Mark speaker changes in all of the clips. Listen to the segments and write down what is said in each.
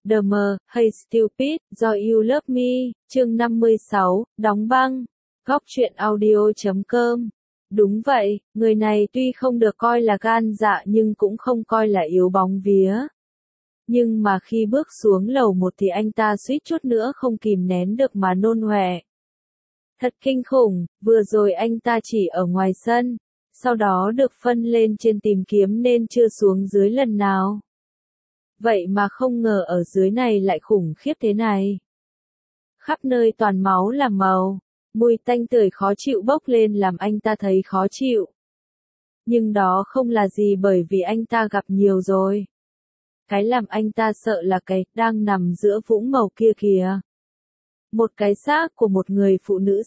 Speaker 1: The Mờ, Hey Stupid, Do You Love Me, chương 56, đóng băng, góc truyện audio.com. Đúng vậy, người này tuy không được coi là gan dạ nhưng cũng không coi là yếu bóng vía. Nhưng mà khi bước xuống lầu 1 thì anh ta suýt chút nữa không kìm nén được mà nôn ọe. Thật kinh khủng, vừa rồi anh ta chỉ ở ngoài sân, sau đó được phân lên trên tìm kiếm nên chưa xuống dưới lần nào. Vậy mà không ngờ ở dưới này lại khủng khiếp thế này. Khắp nơi toàn máu là màu, mùi tanh tưởi khó chịu bốc lên làm anh ta thấy khó chịu. Nhưng đó không là gì bởi vì anh ta gặp nhiều rồi. Cái làm anh ta sợ là cái đang nằm giữa vũng màu kia kìa. Một cái xác của một người phụ nữ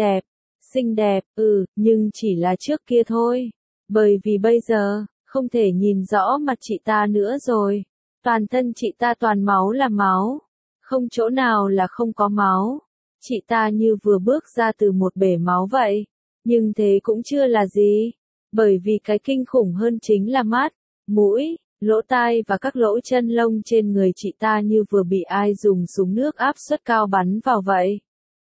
Speaker 1: xinh đẹp, nhưng chỉ là trước kia thôi. Bởi vì bây giờ, không thể nhìn rõ mặt chị ta nữa rồi. Toàn thân chị ta toàn máu là máu. Không chỗ nào là không có máu. Chị ta như vừa bước ra từ một bể máu vậy. Nhưng thế cũng chưa là gì. Bởi vì cái kinh khủng hơn chính là mắt, mũi, lỗ tai và các lỗ chân lông trên người chị ta như vừa bị ai dùng súng nước áp suất cao bắn vào vậy.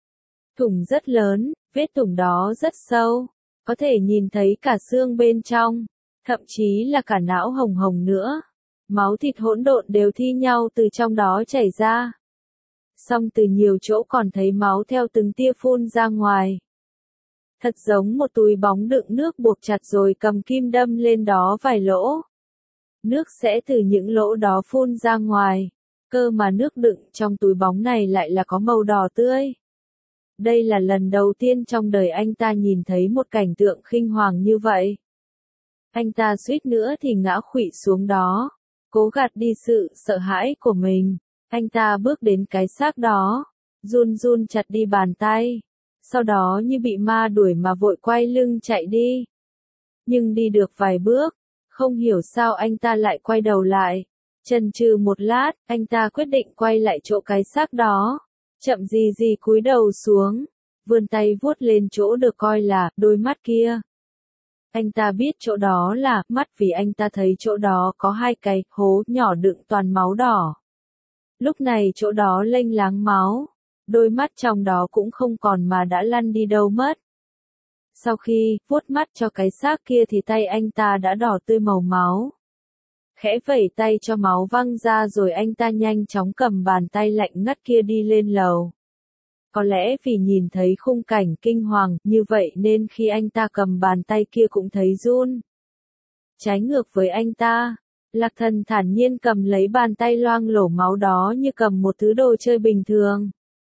Speaker 1: Thủng rất lớn, vết thủng đó rất sâu. Có thể nhìn thấy cả xương bên trong. Thậm chí là cả não hồng hồng nữa. Máu thịt hỗn độn đều thi nhau từ trong đó chảy ra. Xong từ nhiều chỗ còn thấy máu theo từng tia phun ra ngoài. Thật giống một túi bóng đựng nước buộc chặt rồi cầm kim đâm lên đó vài lỗ. Nước sẽ từ những lỗ đó phun ra ngoài. Cơ mà nước đựng trong túi bóng này lại là có màu đỏ tươi. Đây là lần đầu tiên trong đời anh ta nhìn thấy một cảnh tượng kinh hoàng như vậy. Anh ta suýt nữa thì ngã khuỵu xuống đó. Cố gạt đi sự sợ hãi của mình. Anh ta bước đến cái xác đó. Run chặt đi bàn tay. Sau đó như bị ma đuổi mà vội quay lưng chạy đi. Nhưng đi được vài bước. Không hiểu sao anh ta lại quay đầu lại. Chần chừ một lát, anh ta quyết định quay lại chỗ cái xác đó. Chậm gì cúi đầu xuống. Vươn tay vuốt lên chỗ được coi là đôi mắt kia. Anh ta biết chỗ đó là mắt vì anh ta thấy chỗ đó có hai cái hố nhỏ đựng toàn máu đỏ. Lúc này chỗ đó lênh láng máu. Đôi mắt trong đó cũng không còn mà đã lăn đi đâu mất. Sau khi vuốt mắt cho cái xác kia thì tay anh ta đã đỏ tươi màu máu. Khẽ vẩy tay cho máu văng ra rồi anh ta nhanh chóng cầm bàn tay lạnh ngắt kia đi lên lầu. Có lẽ vì nhìn thấy khung cảnh kinh hoàng như vậy nên khi anh ta cầm bàn tay kia cũng thấy run. Trái ngược với anh ta, Lạc Thần thản nhiên cầm lấy bàn tay loang lổ máu đó như cầm một thứ đồ chơi bình thường.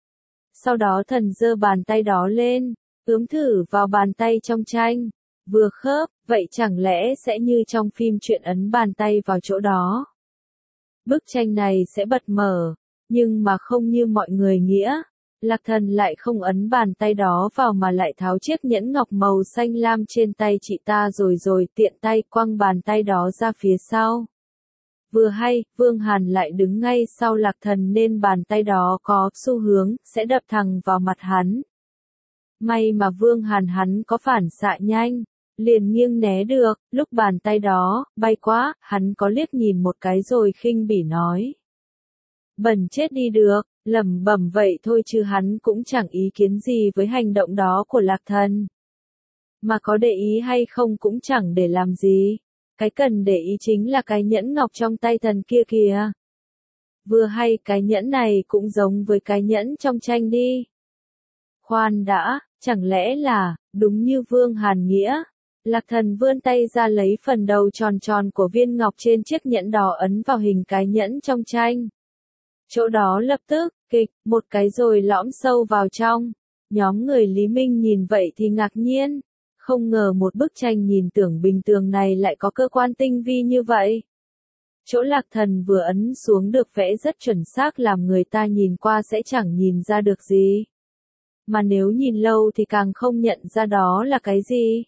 Speaker 1: Sau đó thần giơ bàn tay đó lên, ướm thử vào bàn tay trong tranh. Vừa khớp, vậy chẳng lẽ sẽ như trong phim truyện ấn bàn tay vào chỗ đó. Bức tranh này sẽ bật mở, nhưng mà không như mọi người nghĩa. Lạc Thần lại không ấn bàn tay đó vào mà lại tháo chiếc nhẫn ngọc màu xanh lam trên tay chị ta rồi tiện tay quăng bàn tay đó ra phía sau. Vừa hay, Vương Hàn lại đứng ngay sau Lạc Thần nên bàn tay đó có xu hướng sẽ đập thẳng vào mặt hắn. May mà Vương Hàn hắn có phản xạ nhanh, liền nghiêng né được, lúc bàn tay đó bay quá, hắn có liếc nhìn một cái rồi khinh bỉ nói. Bẩn chết đi được, lẩm bẩm vậy thôi chứ hắn cũng chẳng ý kiến gì với hành động đó của Lạc Thần. Mà có để ý hay không cũng chẳng để làm gì. Cái cần để ý chính là cái nhẫn ngọc trong tay thần kia kìa. Vừa hay cái nhẫn này cũng giống với cái nhẫn trong tranh đi. Khoan đã, chẳng lẽ là, đúng như Vương Hàn nghĩa. Lạc Thần vươn tay ra lấy phần đầu tròn tròn của viên ngọc trên chiếc nhẫn đỏ ấn vào hình cái nhẫn trong tranh. Chỗ đó lập tức, kịch, một cái rồi lõm sâu vào trong. Nhóm người Lý Minh nhìn vậy thì ngạc nhiên. Không ngờ một bức tranh nhìn tưởng bình thường này lại có cơ quan tinh vi như vậy. Chỗ Lạc Thần vừa ấn xuống được vẽ rất chuẩn xác làm người ta nhìn qua sẽ chẳng nhìn ra được gì. Mà nếu nhìn lâu thì càng không nhận ra đó là cái gì.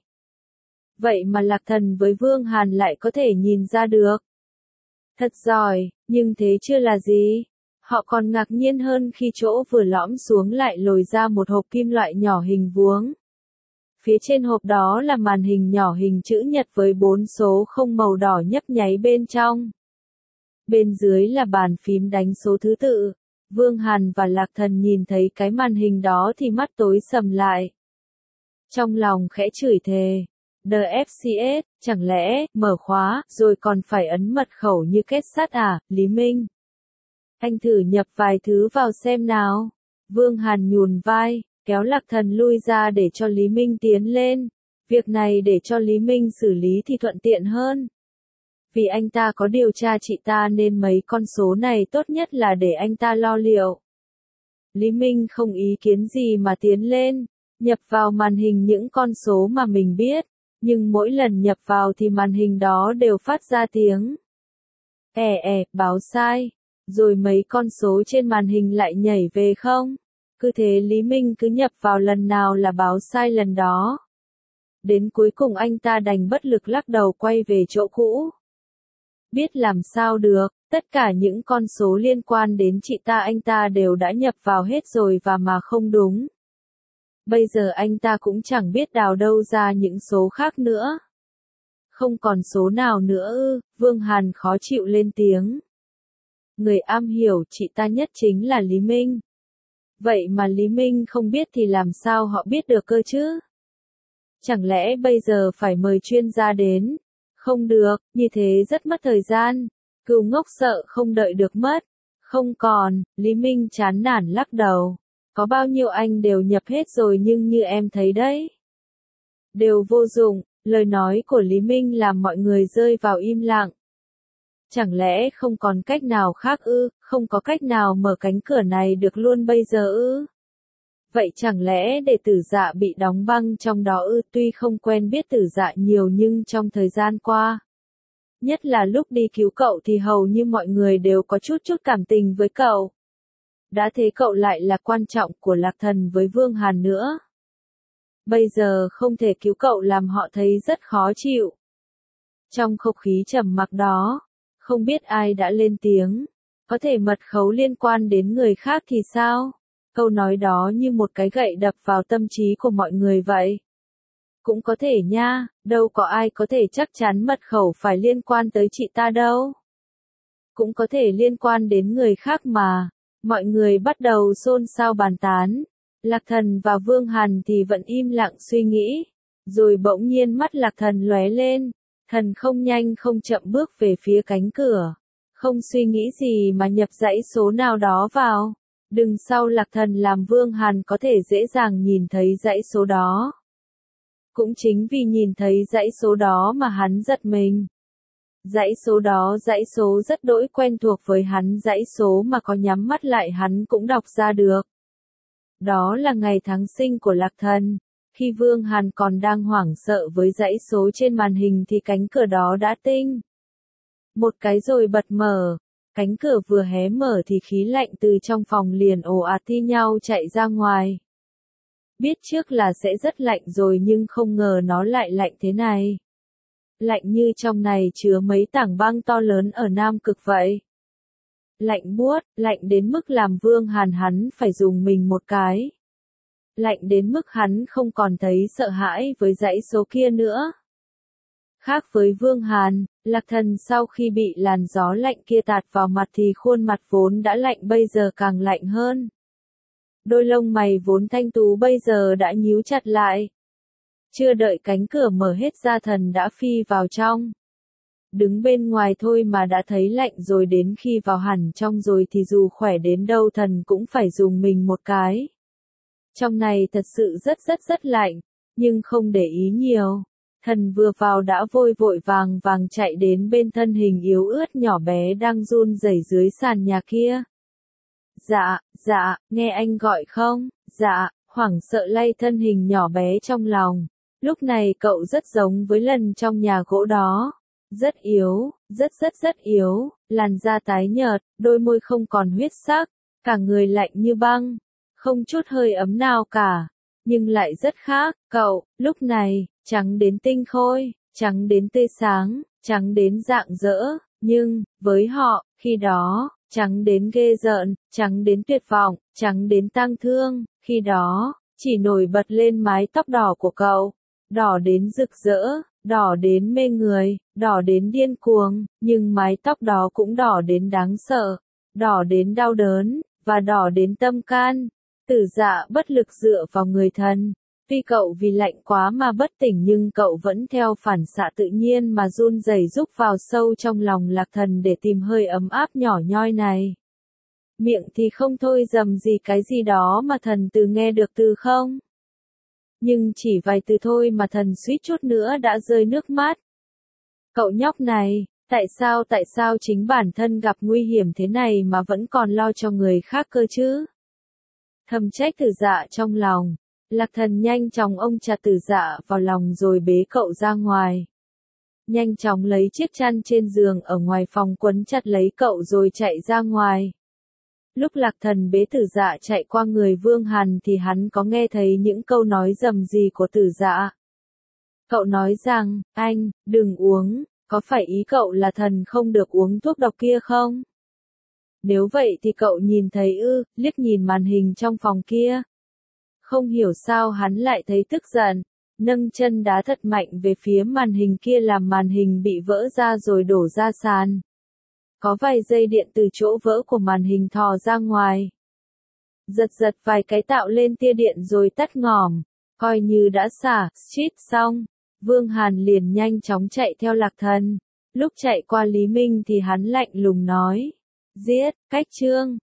Speaker 1: Vậy mà Lạc Thần với Vương Hàn lại có thể nhìn ra được. Thật giỏi, nhưng thế chưa là gì. Họ còn ngạc nhiên hơn khi chỗ vừa lõm xuống lại lồi ra một hộp kim loại nhỏ hình vuông. Phía trên hộp đó là màn hình nhỏ hình chữ nhật với 4 số không màu đỏ nhấp nháy bên trong. Bên dưới là bàn phím đánh số thứ tự. Vương Hàn và Lạc Thần nhìn thấy cái màn hình đó thì mắt tối sầm lại. Trong lòng khẽ chửi thề. DFCS, chẳng lẽ, mở khóa, rồi còn phải ấn mật khẩu như kết sắt à, Lý Minh? Anh thử nhập vài thứ vào xem nào. Vương Hàn nhún vai, kéo Lạc Thần lui ra để cho Lý Minh tiến lên. Việc này để cho Lý Minh xử lý thì thuận tiện hơn. Vì anh ta có điều tra chị ta nên mấy con số này tốt nhất là để anh ta lo liệu. Lý Minh không ý kiến gì mà tiến lên, nhập vào màn hình những con số mà mình biết, nhưng mỗi lần nhập vào thì màn hình đó đều phát ra tiếng báo sai, rồi mấy con số trên màn hình lại nhảy về không. Cứ thế Lý Minh cứ nhập vào lần nào là báo sai lần đó. Đến cuối cùng anh ta đành bất lực lắc đầu quay về chỗ cũ. Biết làm sao được, tất cả những con số liên quan đến chị ta anh ta đều đã nhập vào hết rồi và mà không đúng. Bây giờ anh ta cũng chẳng biết đào đâu ra những số khác nữa. Không còn số nào nữa ư, Vương Hàn khó chịu lên tiếng. Người am hiểu chị ta nhất chính là Lý Minh. Vậy mà Lý Minh không biết thì làm sao họ biết được cơ chứ? Chẳng lẽ bây giờ phải mời chuyên gia đến? Không được, như thế rất mất thời gian. Cừu ngốc sợ không đợi được mất. Không còn, Lý Minh chán nản lắc đầu. Có bao nhiêu anh đều nhập hết rồi nhưng như em thấy đấy. Đều vô dụng, lời nói của Lý Minh làm mọi người rơi vào im lặng. Chẳng lẽ không còn cách nào khác ư, không có cách nào mở cánh cửa này được luôn bây giờ ư? Vậy chẳng lẽ để Tử Dạ bị đóng băng trong đó ư? Tuy không quen biết Tử Dạ nhiều nhưng trong thời gian qua, nhất là lúc đi cứu cậu thì hầu như mọi người đều có chút cảm tình với cậu. Đã thế cậu lại là quan trọng của Lạc Thần với Vương Hàn nữa. Bây giờ không thể cứu cậu làm họ thấy rất khó chịu. Trong không khí trầm mặc đó, không biết ai đã lên tiếng. Có thể mật khẩu liên quan đến người khác thì sao? Câu nói đó như một cái gậy đập vào tâm trí của mọi người vậy. Cũng có thể nha, đâu có ai có thể chắc chắn mật khẩu phải liên quan tới chị ta đâu. Cũng có thể liên quan đến người khác mà. Mọi người bắt đầu xôn xao bàn tán. Lạc Thần và Vương Hàn thì vẫn im lặng suy nghĩ. Rồi bỗng nhiên mắt Lạc Thần lóe lên. Thần không nhanh không chậm bước về phía cánh cửa. Không suy nghĩ gì mà nhập dãy số nào đó vào. Đằng sau Lạc Thần làm Vương Hàn có thể dễ dàng nhìn thấy dãy số đó. Cũng chính vì nhìn thấy dãy số đó mà hắn giật mình. Dãy số rất đỗi quen thuộc với hắn, dãy số mà có nhắm mắt lại hắn cũng đọc ra được. Đó là ngày tháng sinh của Lạc Thần. Khi Vương Hàn còn đang hoảng sợ với dãy số trên màn hình thì cánh cửa đó đã tinh một cái rồi bật mở. Cánh cửa vừa hé mở thì khí lạnh từ trong phòng liền ồ ạt thi nhau chạy ra ngoài. Biết trước là sẽ rất lạnh rồi nhưng không ngờ nó lại lạnh thế này. Lạnh như trong này chứa mấy tảng băng to lớn ở Nam Cực vậy. Lạnh buốt, lạnh đến mức làm Vương Hàn hắn phải dùng mình một cái. Lạnh đến mức hắn không còn thấy sợ hãi với dãy số kia nữa. Khác với Vương Hàn, Lạc Thần sau khi bị làn gió lạnh kia tạt vào mặt thì khuôn mặt vốn đã lạnh bây giờ càng lạnh hơn. Đôi lông mày vốn thanh tú bây giờ đã nhíu chặt lại. Chưa đợi cánh cửa mở hết ra thần đã phi vào trong. Đứng bên ngoài thôi mà đã thấy lạnh rồi, đến khi vào hẳn trong rồi thì dù khỏe đến đâu thần cũng phải dùng mình một cái. Trong này thật sự rất lạnh, nhưng không để ý nhiều. Thần vừa vào đã vội vàng chạy đến bên thân hình yếu ớt nhỏ bé đang run rẩy dưới sàn nhà kia. Dạ, nghe anh gọi không? Dạ, hoảng sợ lay thân hình nhỏ bé trong lòng. Lúc này cậu rất giống với lần trong nhà gỗ đó. Rất yếu, rất yếu, làn da tái nhợt, đôi môi không còn huyết sắc, cả người lạnh như băng, không chút hơi ấm nào cả. Nhưng lại rất khác, cậu, lúc này, trắng đến tinh khôi, trắng đến tươi sáng, trắng đến rạng rỡ, nhưng, với họ, khi đó, trắng đến ghê rợn, trắng đến tuyệt vọng, trắng đến tang thương, khi đó, chỉ nổi bật lên mái tóc đỏ của cậu, đỏ đến rực rỡ, đỏ đến mê người, đỏ đến điên cuồng, nhưng mái tóc đó cũng đỏ đến đáng sợ, đỏ đến đau đớn, và đỏ đến tâm can. Tử Dạ bất lực dựa vào người thần. Tuy cậu vì lạnh quá mà bất tỉnh nhưng cậu vẫn theo phản xạ tự nhiên mà run rẩy rúc vào sâu trong lòng Lạc Thần để tìm hơi ấm áp nhỏ nhoi này. Miệng thì không thôi rầm rì cái gì đó mà thần từ nghe được từ không. Nhưng chỉ vài từ thôi mà thần suýt chút nữa đã rơi nước mắt. Cậu nhóc này, tại sao chính bản thân gặp nguy hiểm thế này mà vẫn còn lo cho người khác cơ chứ? Thầm trách Tử Dạ trong lòng. Lạc Thần nhanh chóng ôm chặt Tử Dạ vào lòng rồi bế cậu ra ngoài. Nhanh chóng lấy chiếc chăn trên giường ở ngoài phòng quấn chặt lấy cậu rồi chạy ra ngoài. Lúc Lạc Thần bế Tử Dạ chạy qua người Vương Hàn thì hắn có nghe thấy những câu nói rầm rì của Tử Dạ. Cậu nói rằng, anh, đừng uống, có phải ý cậu là thần không được uống thuốc độc kia không? Nếu vậy thì cậu nhìn thấy liếc nhìn màn hình trong phòng kia. Không hiểu sao hắn lại thấy tức giận, nâng chân đá thật mạnh về phía màn hình kia làm màn hình bị vỡ ra rồi đổ ra sàn. Có vài dây điện từ chỗ vỡ của màn hình thò ra ngoài. Giật vài cái tạo lên tia điện rồi tắt ngòm, coi như đã xả, cheat xong. Vương Hàn liền nhanh chóng chạy theo Lạc Thần. Lúc chạy qua Lý Minh thì hắn lạnh lùng nói. Giết, Cách Trương.